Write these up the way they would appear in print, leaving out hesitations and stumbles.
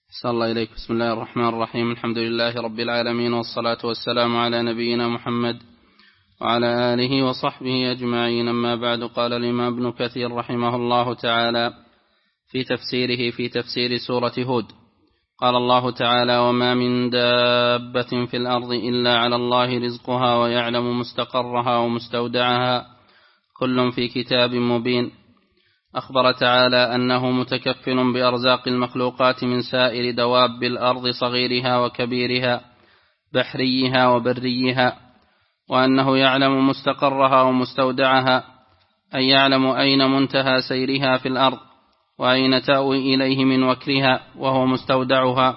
صلى الله إليك. بسم الله الرحمن الرحيم. الحمد لله رب العالمين، والصلاة والسلام على نبينا محمد وعلى آله وصحبه أجمعين. أما بعد، قال الإمام ابن كثير رحمه الله تعالى في تفسيره في تفسير سورة هود، قال الله تعالى: وما من دابة في الأرض إلا على الله رزقها ويعلم مستقرها ومستودعها كل في كتاب مبين. أخبر تعالى أنه متكفل بأرزاق المخلوقات من سائر دواب الأرض صغيرها وكبيرها بحريها وبريها، وأنه يعلم مستقرها ومستودعها، أي يعلم أين منتهى سيرها في الأرض وأين تأوي إليه من وكرها وهو مستودعها،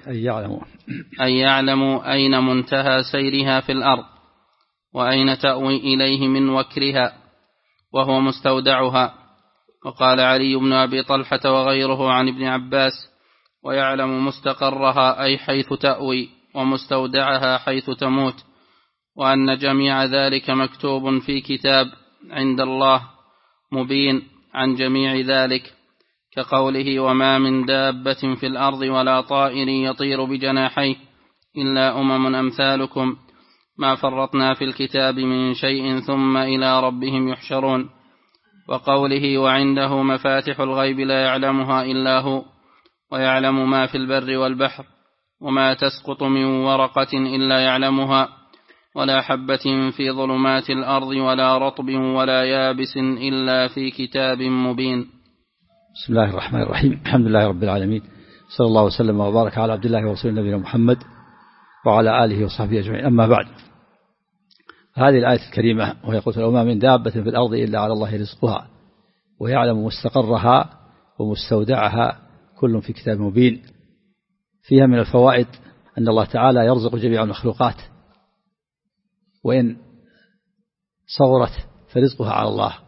أي يعلم أين منتهى سيرها في الأرض وأين تأوي إليه من وكرها وهو مستودعها. وقال علي بن أبي طلحة وغيره عن ابن عباس: ويعلم مستقرها أي حيث تأوي، ومستودعها حيث تموت، وأن جميع ذلك مكتوب في كتاب عند الله مبين عن جميع ذلك، كقوله: وما من دابة في الأرض ولا طائر يطير بجناحيه إلا أمثالكم ما فرطنا في الكتاب من شيء ثم إلى ربهم يحشرون. وقوله: وعنده مفاتح الغيب لا يعلمها إلا هو، ويعلم ما في البر والبحر، وما تسقط من ورقة إلا يعلمها، ولا حبة في ظلمات الأرض ولا رطب ولا يابس إلا في كتاب مبين. بسم الله الرحمن الرحيم. الحمد لله رب العالمين، صلى الله وسلم وبارك على عبد الله ورسوله نبينا محمد وعلى آله وصحبه أجمعين. أما بعد، هذه الآية الكريمة وهي قوله: وما من دابة في الأرض إلا على الله رزقها ويعلم مستقرها ومستودعها كل في كتاب مبين، فيها من الفوائد أن الله تعالى يرزق جميع المخلوقات، وإن صغرت فرزقها على الله،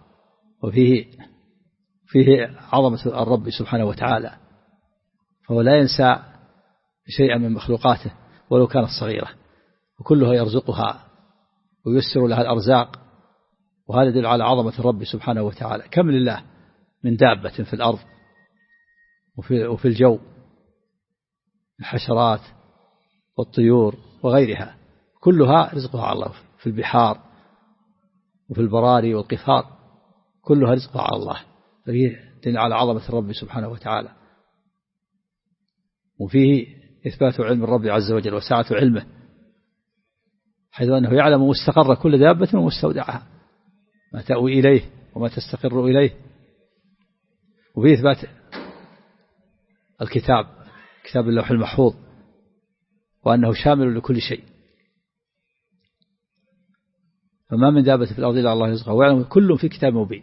فيه عظمة الرب سبحانه وتعالى، فهو لا ينسى شيئا من مخلوقاته ولو كانت صغيرة، وكلها يرزقها ويسر لها الأرزاق، وهذا يدل على عظمة الرب سبحانه وتعالى. كم لله من دابة في الأرض وفي الجو، الحشرات والطيور وغيرها، كلها رزقها على الله، في البحار وفي البراري والقفار، كلها رزقها على الله، فهي دل على عظمة الرب سبحانه وتعالى. وفيه إثبات علم الرب عز وجل وسعة علمه، حيث أنه يعلم مستقر كل دابة ومستودعها، ما تأوي إليه وما تستقر إليه. وفيه إثبات الكتاب، كتاب اللوح المحفوظ، وأنه شامل لكل شيء. فما من دابة في الأرض إلا الله رزقها ويعلم كل في كتاب مبين،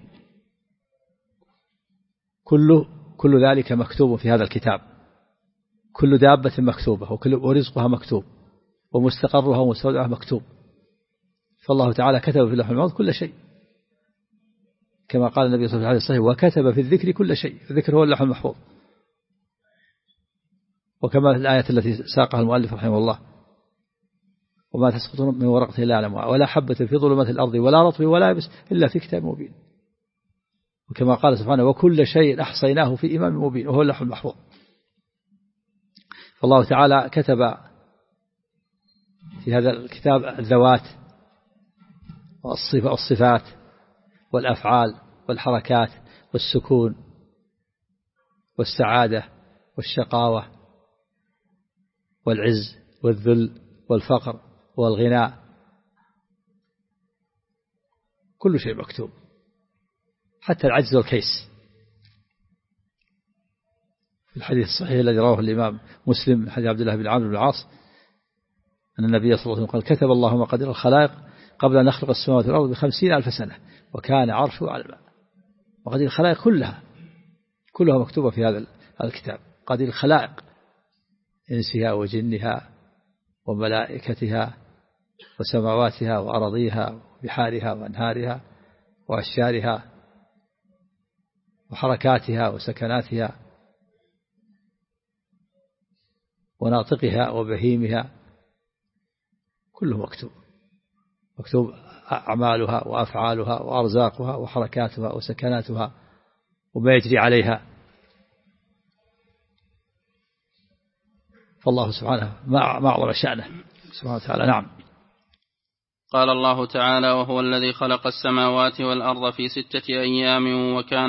كل ذلك مكتوب في هذا الكتاب، كل دابة مكتوبة ورزقها مكتوب ومستقرها ومستودعها مكتوب. فالله تعالى كتب في اللوح المحفوظ كل شيء، كما قال النبي صلى الله عليه وسلم: وكتب في الذكر كل شيء. الذكر هو اللوح المحفوظ. وكما الآية التي ساقها المؤلف رحمه الله: وما تسقط من ورقة إلا يعلمها ولا حبة في ظلمات الأرض ولا رطب ولا يابس إلا في كتاب مبين. وكما قال سبحانه: وكل شيء أحصيناه في إمام مبين، وهو اللوح المحفوظ. فالله تعالى كتب في هذا الكتاب الذوات والصفات والأفعال والحركات والسكون والسعادة والشقاوة والعز والذل والفقر والغناء، كل شيء مكتوب، حتى العجز والكيس. في الحديث الصحيح الذي رواه الإمام مسلم من حديث عبد الله بن عمرو بن العاص أن النبي صلى الله عليه وسلم قال: كتب الله مقادير الخلائق قبل أن يخلق السماوات والأرض ب50,000 سنة وكان عرشه على الماء. مقادير الخلائق كلها مكتوبة في هذا الكتاب، مقادير الخلائق، إنسها وجنها وملائكتها وسماواتها وأراضيها وبحارها وأنهارها وأشجارها وحركاتها وسكناتها وناطقها وبهيمها، كله مكتوب أعمالها وأفعالها وأرزاقها وحركاتها وسكناتها وما يجري عليها. فالله سبحانه ما أعظم شأنه سبحانه وتعالى. نعم. قال الله تعالى: وهو الذي خلق السماوات والأرض في 6 أيام وكان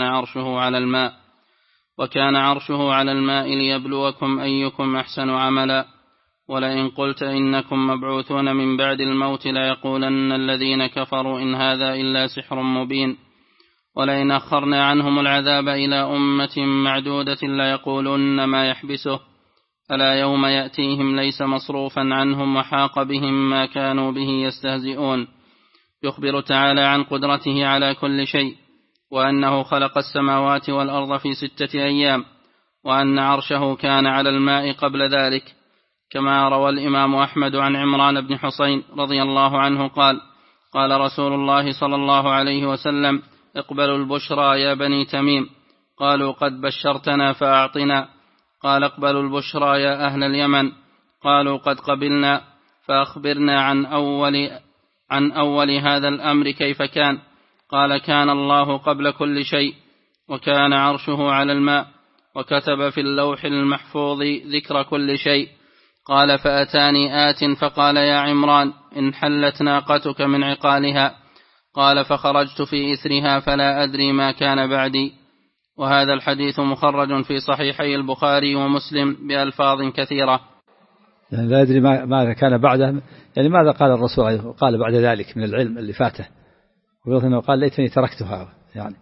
عرشه على الماء ليبلوكم أيكم أحسن عملا ولئن قلت إنكم مبعوثون من بعد الموت ليقولن الذين كفروا إن هذا إلا سحر مبين ولئن أخرنا عنهم العذاب إلى أمة معدودة ليقولن ما يحبسه ألا يوم يأتيهم ليس مصروفا عنهم وحاق بهم ما كانوا به يستهزئون. يخبر تعالى عن قدرته على كل شيء وأنه خلق السماوات والأرض في 6 أيام وأن عرشه كان على الماء قبل ذلك، كما روى الإمام أحمد عن عمران بن حسين رضي الله عنه قال: قال رسول الله صلى الله عليه وسلم: اقبلوا البشرى يا بني تميم. قالوا: قد بشرتنا فأعطنا. قال: اقبلوا البشرى يا أهل اليمن. قالوا: قد قبلنا. فأخبرنا عن أول هذا الأمر كيف كان. قال: كان الله قبل كل شيء وكان عرشه على الماء وكتب في اللوح المحفوظ ذكر كل شيء. قال: فأتاني آت فقال: يا عمران انحلت ناقتك من عقالها. قال: فخرجت في إثرها فلا أدري ما كان بعدي. وهذا الحديث مخرج في صحيحي البخاري ومسلم بألفاظ كثيرة. يعني لا أدري ماذا كان بعده، يعني ماذا قال الرسول قال بعد ذلك من العلم اللي فاته، ويظن أنه قال: ليتني تركتها، يعني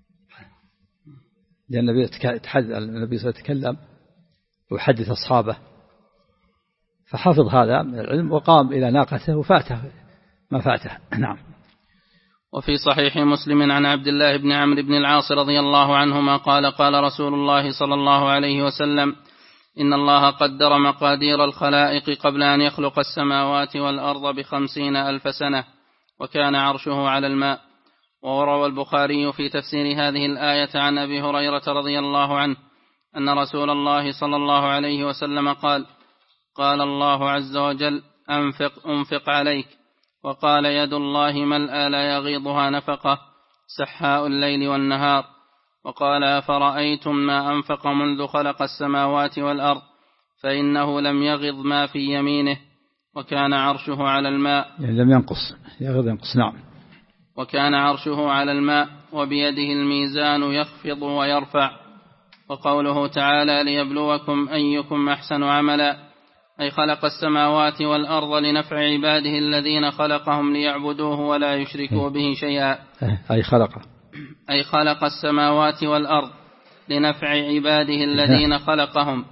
لأن النبي صلى الله عليه وسلم يتكلم ويحدث أصحابه، فحفظ هذا من العلم وقام إلى ناقته وفاته ما فاته. نعم. وفي صحيح مسلم عن عبد الله بن عمرو بن العاص رضي الله عنهما قال: قال رسول الله صلى الله عليه وسلم: إن الله قدر مقادير الخلائق قبل أن يخلق السماوات والأرض 50,000 سنة وكان عرشه على الماء. وروى البخاري في تفسير هذه الآية عن أبي هريرة رضي الله عنه أن رسول الله صلى الله عليه وسلم قال: قال الله عز وجل: أنفق عليك. وقال: يد الله ملأى لا يغيضها نفقة سحاء الليل والنهار. وقال: أفرأيتم ما أنفق منذ خلق السماوات والأرض فإنه لم يغض ما في يمينه وكان عرشه على الماء. يعني لم ينقص. نعم. وكان عرشه على الماء وبيده الميزان يخفض ويرفع. وقوله تعالى: ليبلوكم أيكم أحسن عملا، أي خلق السماوات والأرض لنفع عباده الذين خلقهم ليعبدوه ولا يشركوا به شيئا. أي خلق السماوات والأرض لنفع عباده الذين خلقهم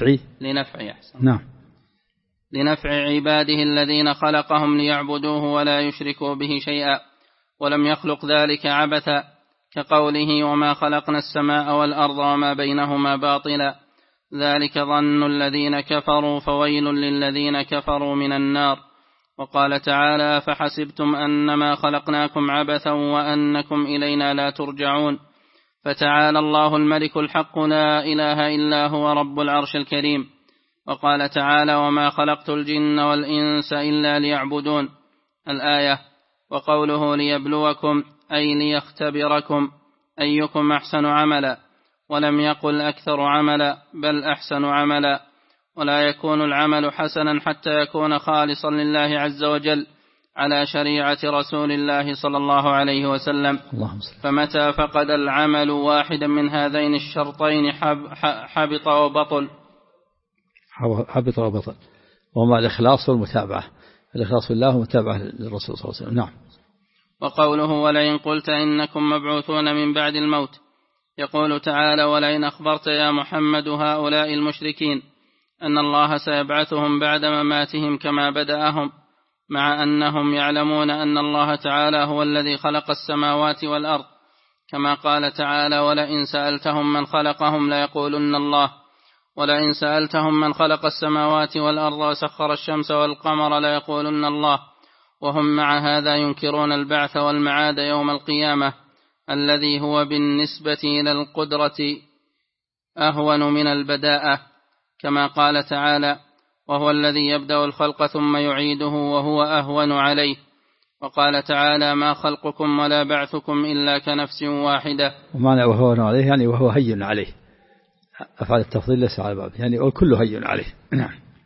لنفع عباده الذين خلقهم ليعبدوه ولا يشركوا به شيئا، ولم يخلق ذلك عبثا، كقوله: وما خلقنا السماء والأرض وما بينهما باطلا، ذلك ظن الذين كفروا فويل للذين كفروا من النار. وقال تعالى: فحسبتم أنما خلقناكم عبثا وأنكم إلينا لا ترجعون. فتعالى الله الملك الحق لا إله إلا هو رب العرش الكريم. وقال تعالى: وما خلقت الجن والإنس إلا ليعبدون، الآية. وقوله: ليبلوكم أي ليختبركم أيكم أحسن عملا، ولم يقل أكثر عملا بل أحسن عملا. ولا يكون العمل حسنا حتى يكون خالصا لله عز وجل على شريعة رسول الله صلى الله عليه وسلم. فمتى فقد العمل واحدا من هذين الشرطين حبط وبطل. وما الإخلاص والمتابعة، الإخلاص لله والمتابعة للرسول صلى الله عليه وسلم. نعم. وقوله: ولئن قلت إنكم مبعوثون من بعد الموت، يقول تعالى: ولئن أخبرت يا محمد هؤلاء المشركين أن الله سيبعثهم بعد مماتهم كما بدأهم، مع أنهم يعلمون أن الله تعالى هو الذي خلق السماوات والأرض، كما قال تعالى: ولئن سألتهم من خلقهم ليقولن الله، ولئن سألتهم من خلق السماوات والأرض وسخر الشمس والقمر ليقولن الله، وهم مع هذا ينكرون البعث والمعاد يوم القيامة، الذي هو بالنسبة إلى القدرة أهون من البداءة، كما قال تعالى: وهو الذي يبدأ الخلق ثم يعيده وهو أهون عليه. وقال تعالى: ما خلقكم ولا بعثكم إلا كنفس واحدة. ومعنى وهو أهون عليه يعني وهو هين عليه، أفعل التفضيل ليس على باب، يعني الكل هين عليه. نعم.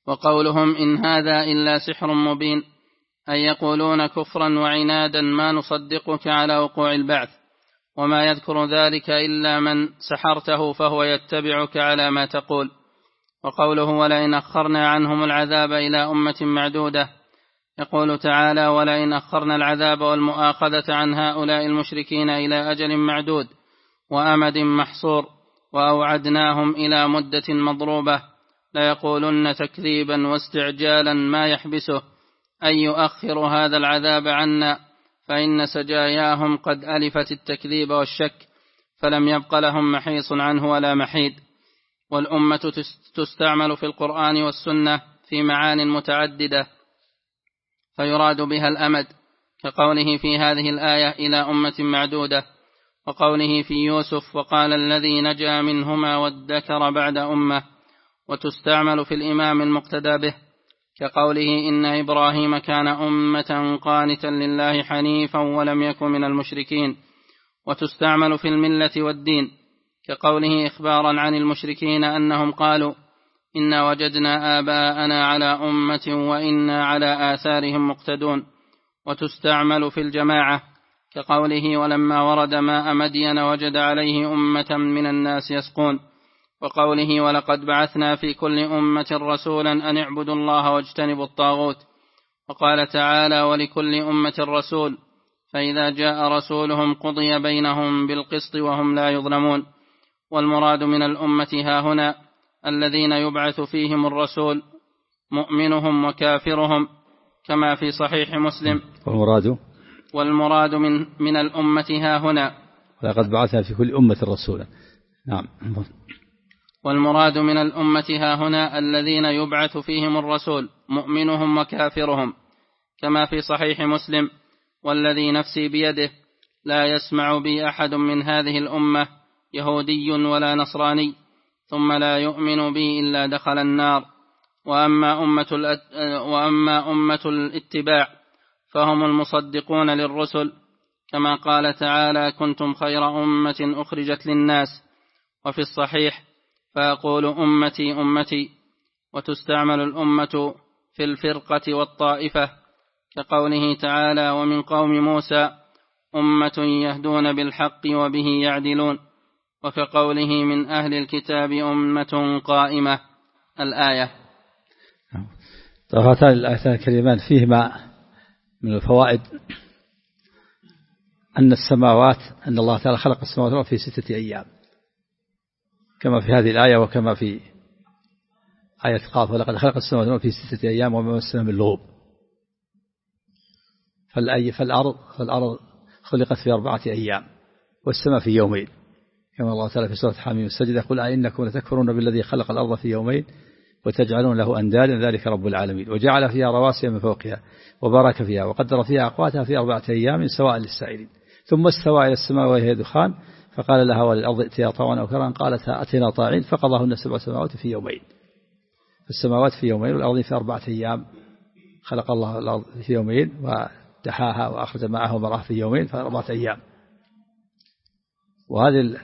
وقولهم إن هذا إلا سحر مبين، أي يقولون كفرا وعنادا ما نصدقك على وقوع البعث، وما يذكر ذلك إلا من سحرته فهو يتبعك على ما تقول. وقوله ولئن أخرنا عنهم العذاب إلى أمة معدودة، يقول تعالى ولئن أخرنا العذاب والمؤاخذة عن هؤلاء المشركين إلى أجل معدود وأمد محصور وأوعدناهم إلى مدة مضروبة ليقولن تكذيبا واستعجالا ما يحبسه أن يؤخر هذا العذاب عنا، فإن سجاياهم قد ألفت التكذيب والشك، فلم يبق لهم محيص عنه ولا محيد. والأمة تستعمل في القرآن والسنة في معان متعددة، فيراد بها الأمد كقوله في هذه الآية إلى أمة معدودة، وقوله في يوسف وقال الذي نجا منهما وادكر بعد أمة. وتستعمل في الإمام المقتدى به كقوله إن إبراهيم كان أمة قانتا لله حنيفا ولم يكن من المشركين. وتستعمل في الملة والدين كقوله إخبارا عن المشركين أنهم قالوا إنا وجدنا آباءنا على أمة وإنا على آثارهم مقتدون. وتستعمل في الجماعة كقوله ولما ورد ماء مدين وجد عليه أمة من الناس يسقون. وقوله ولقد بعثنا في كل أمة رسولا أن اعبدوا الله واجتنبوا الطاغوت. وقال تعالى ولكل أمة رسول فإذا جاء رسولهم قضي بينهم بالقسط وهم لا يظلمون. والمراد من الأمة هاهنا الذين يبعث فيهم الرسول مؤمنهم وكافرهم كما في صحيح مسلم. والمراد من الأمة هاهنا ولقد بعثنا في كل أمة رسولا. نعم. والمراد من الأمة هاهنا الذين يبعث فيهم الرسول مؤمنهم وكافرهم كما في صحيح مسلم والذي نفسي بيده لا يسمع بي أحد من هذه الأمة يهودي ولا نصراني ثم لا يؤمن بي إلا دخل النار. وأما أمة الاتباع فهم المصدقون للرسل كما قال تعالى كنتم خير أمة أخرجت للناس. وفي الصحيح فيقول أمتي أمتي. وتستعمل الأمة في الفرقة والطائفة كقوله تعالى ومن قوم موسى أمة يهدون بالحق وبه يعدلون. وكقوله من أهل الكتاب أمة قائمة الآية. هاتان الآيتان الكريمان فيهما من الفوائد أن الله تعالى خلق السماوات والأرض في 6 أيام كما في هذه الآية وكما في آية قاف ولقد خلق السماوات والأرض في 6 أيام وما مسنا من لغوب. فالأرض خلقت في 4 أيام والسماء في يومين كما الله تعالى في سورة حميم السجدة قل أئنكم لتكفرون بالذي خلق الأرض في يومين وتجعلون له أندادا ذلك رب العالمين. وجعل فيها رواسي من فوقها وبارك فيها وقدر فيها أقواتها في 4 أيام سواء للسائلين ثم استوى إلى السماء وهي دخان فقال لها وللأرض ائتيا طوعا أو كرها قالتا أتينا طاعين فقضاهن 7 سماوات في يومين. السماوات في يومين والأرض في 4 أيام. خلق الله الأرض في يومين ودحاها وأخرج معها ومراها في يومين في 4 أيام. وهذه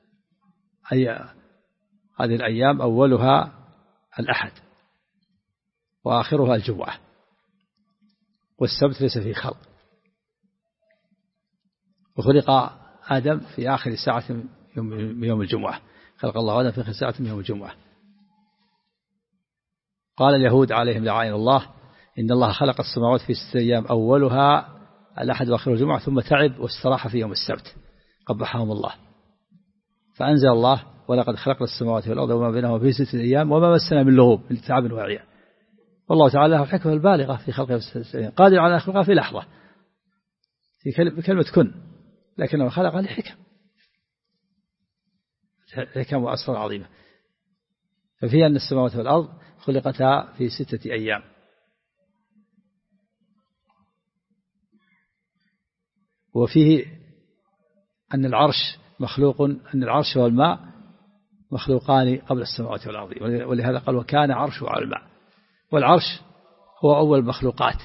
الأيام أولها الأحد وآخرها الجمعة والسبت ليس فيه خلق. وخلق آدم في آخر ساعة من يوم الجمعة. خلق الله آدم في آخر ساعة من يوم الجمعة. قال اليهود عليهم لعائن الله إن الله خلق السماوات في 6 أيام أولها الأحد وآخرها الجمعة ثم تعب واستراح في يوم السبت قبحهم الله. فأنزل الله ولقد خلقنا السماوات والأرض وما بينهما في 6 أيام وما مسنا من لغوب من تعب وعيا. والله تعالى له الحكمة البالغة في خلقه في 6 أيام قادر على خلقها في لحظة بكلمة كن لكنه خلق لحكم وأسرار عظيمة. ففيها أن السماوات والأرض خلقتا في 6 أيام. وفيه أن العرش والماء مخلوقان قبل السماوات والأرض ولهذا قال وكان عرشه على الماء. والعرش هو أول المخلوقات.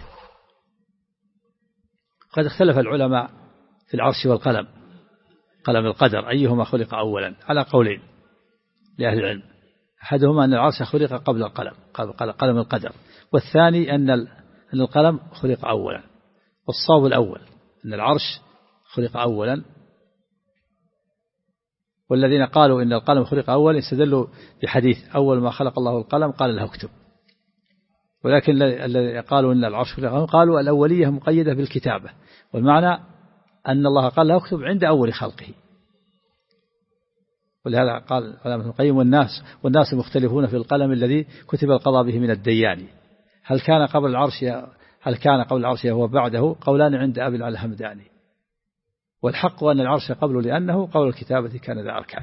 قد اختلف العلماء في العرش والقلم قلم القدر أيهما خلق أولا على قولين لأهل العلم. أحدهما أن العرش خلق قبل القلم، قلم القدر، والثاني أن القلم خلق أولا. والصواب الأول أن العرش خلق أولا، والذين قالوا إن القلم خلق أولا استدلوا بحديث أول ما خلق الله القلم قال له اكتب. ولكن الذين قالوا إن العرش خلق أولا قالوا الأولية مقيدة بالكتابة، والمعنى أن الله قال له اكتب عند أول خلقه. ولهذا قال ابن القيم والناس مختلفون في القلم الذي كتب القضاء به من الديان، هل كان قبل العرش هو بعده؟ قولان عند أبي العلا الهمداني، والحق أن العرش قبله لأنه قول الكتابة كان ذا أركان.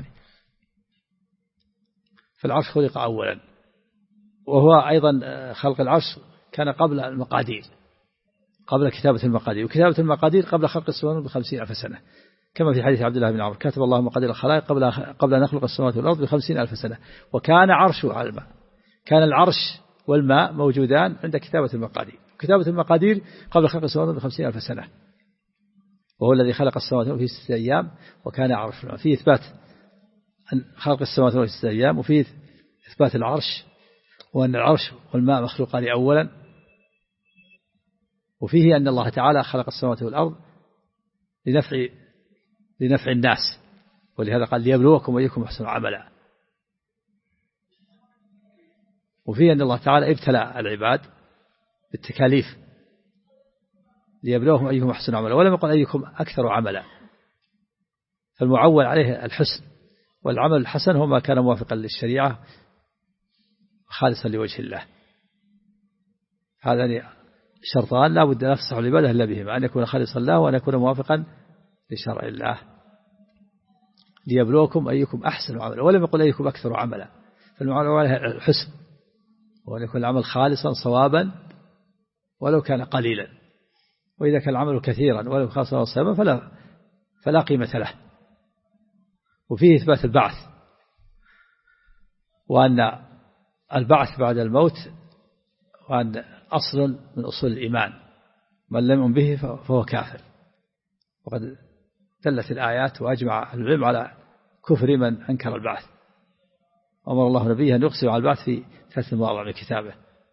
فالعرش خلق أولا، وهو أيضا خلق العرش كان قبل المقادير، قبل كتابة المقادير، وكتابة المقادير قبل خلق السماوات ب50,000 سنة، كما في حديث عبد الله بن عمرو كتب الله مقادير الخلائق قبل أن يخلق السماوات والأرض ب50,000 سنة، وكان عرشه على الماء. كان العرش والماء موجودان عند كتابة المقادير، كتابة المقادير قبل خلق السماوات ب50,000 سنة، وهو الذي خلق السماوات في 6 أيام وكان عرشه. فيه إثبات أن خلق السماوات في 6 أيام، وفيه إثبات العرش وأن العرش والماء مخلوقان أولا، وفيه أن الله تعالى خلق السماوات والأرض لنفع الناس، ولهذا قال ليبلوكم أيكم أحسن عملا. وفيه أن الله تعالى ابتلى العباد بالتكاليف ليبلوهم أيكم أحسن عملا، ولم يقل أيكم أكثر عملا. فالمعول عليه الحسن، والعمل الحسن هو ما كان موافقا للشريعة خالصا لوجه الله. هذا شرطان لا بد أن تصح العبادة إلا بهما، أن يكون خالصا الله وأن يكون موافقا لشرع الله. ليبلوكم أيكم أحسن عملا، ولم يقل أيكم أكثر عملا. فالمعول عليه الحسن، وأن يكون العمل خالصا صوابا ولو كان قليلا، وإذا كان العمل كثيرا ولو خالصا صوابا فلا قيمة له. وفيه إثبات البعث، وأن البعث بعد الموت وأن أصل من أصول الإيمان، من لم يؤمن به فهو كافر. وقد دلت الآيات وأجمع العلم على كفر من أنكر البعث. أمر الله نبيه أن يقسم على البعث في 3 مواضع من كتابه.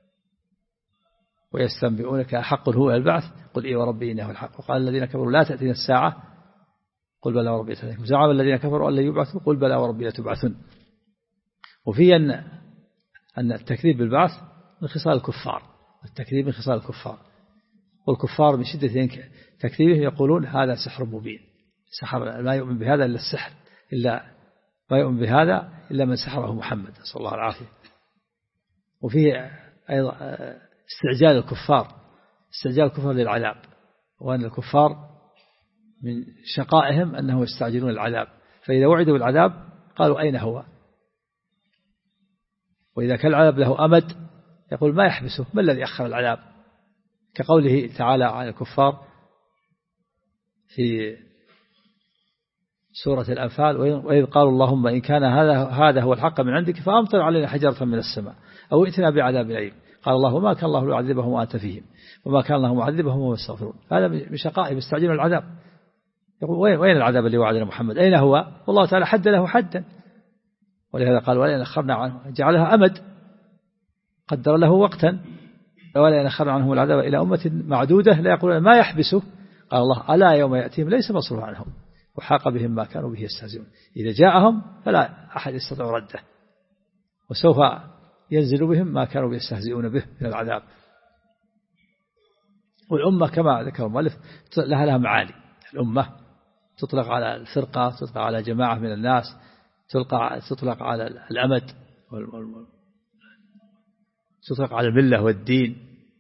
ويستنبئونك أحق هو البعث قل إي وربي إنه الحق. وقال الذين كفروا لا تأتينا الساعة قل بلى وربي تأتيكم. زعم الذين كفروا أن لا يبعثوا قل بلى وربي لتبعثن. وفي أن التكذيب بالبعث من خصال الكفار، التكذيب من خصال الكفار، والكفار من شدة تكذيبهم يقولون هذا سحر مبين، سحر لا يؤمن بهذا إلا السحر، إلا ما يؤمن بهذا إلا من سحره محمد صلى الله عليه وسلم. وفيه أيضا استعجال الكفار للعذاب، وأن الكفار من شقائهم أنهم يستعجلون العذاب، فإذا وعدوا بالعذاب قالوا أين هو؟ وإذا كان العذاب له أمد يقول ما يحبسه، ما الذي أخر العذاب؟ كقوله تعالى عن الكفار في سورة الأنفال وإذ قالوا اللهم إن كان هذا هو الحق من عندك فأمطر علينا حجرة من السماء أو ائتنا بعذاب أليم. قال الله وما كان الله ليعذبهم وأنت فيهم وما كان الله معذبهم وهم يستغفرون. هذا من شقائهم يستعجلون العذاب، يقول وين العذاب اللي وعدنا محمد؟ أين هو؟ والله تعالى حد له حدا، ولهذا قال ولئن أخرنا عنه جعلها أمد، قدر له وقتا، ولئن أخرنا عنهم العذاب إلى أمة معدودة لا يقولون ما يحبسه. قال الله ألا يوم يأتيهم ليس مصروف عنهم وحاق بهم ما كانوا به يستهزئون. إذا جاءهم فلا أحد يستطيع رده، وسوف ينزل بهم ما كانوا يستهزئون به من العذاب. والأمة كما ذكر المؤلف لها معاني، الأمة تطلق على الفرقة، تطلق على جماعة من الناس، تطلق على الأمد، تطلق على الملة والدين.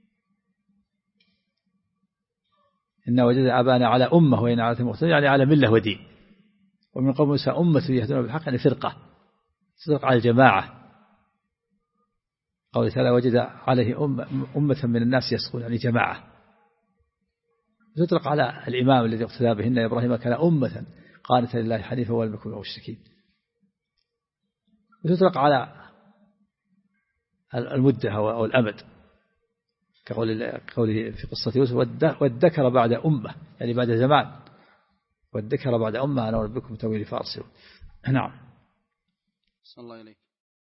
إن وجدنا آباءنا على أمة وإن على المختلف يعني على ملة ودين. ومن قوم موسى أمة يهدون بالحق يعني فرقة، تطلق على الجماعة. قوله تعالى وجد عليه أمة من الناس يسقون يعني جماعة. تطلق على الإمام الذي اقتدى به إن إبراهيم كان أمة قانتا لله حنيفا ولم يكن من المشركين. وتطلق على المدة أو الأمد كقوله في قصة يوسف والذكر بعد أمة يعني بعد زمان، والذكر بعد أمة أنا ربكم تأويل فأرسلوا. نعم. صلى الله عليه.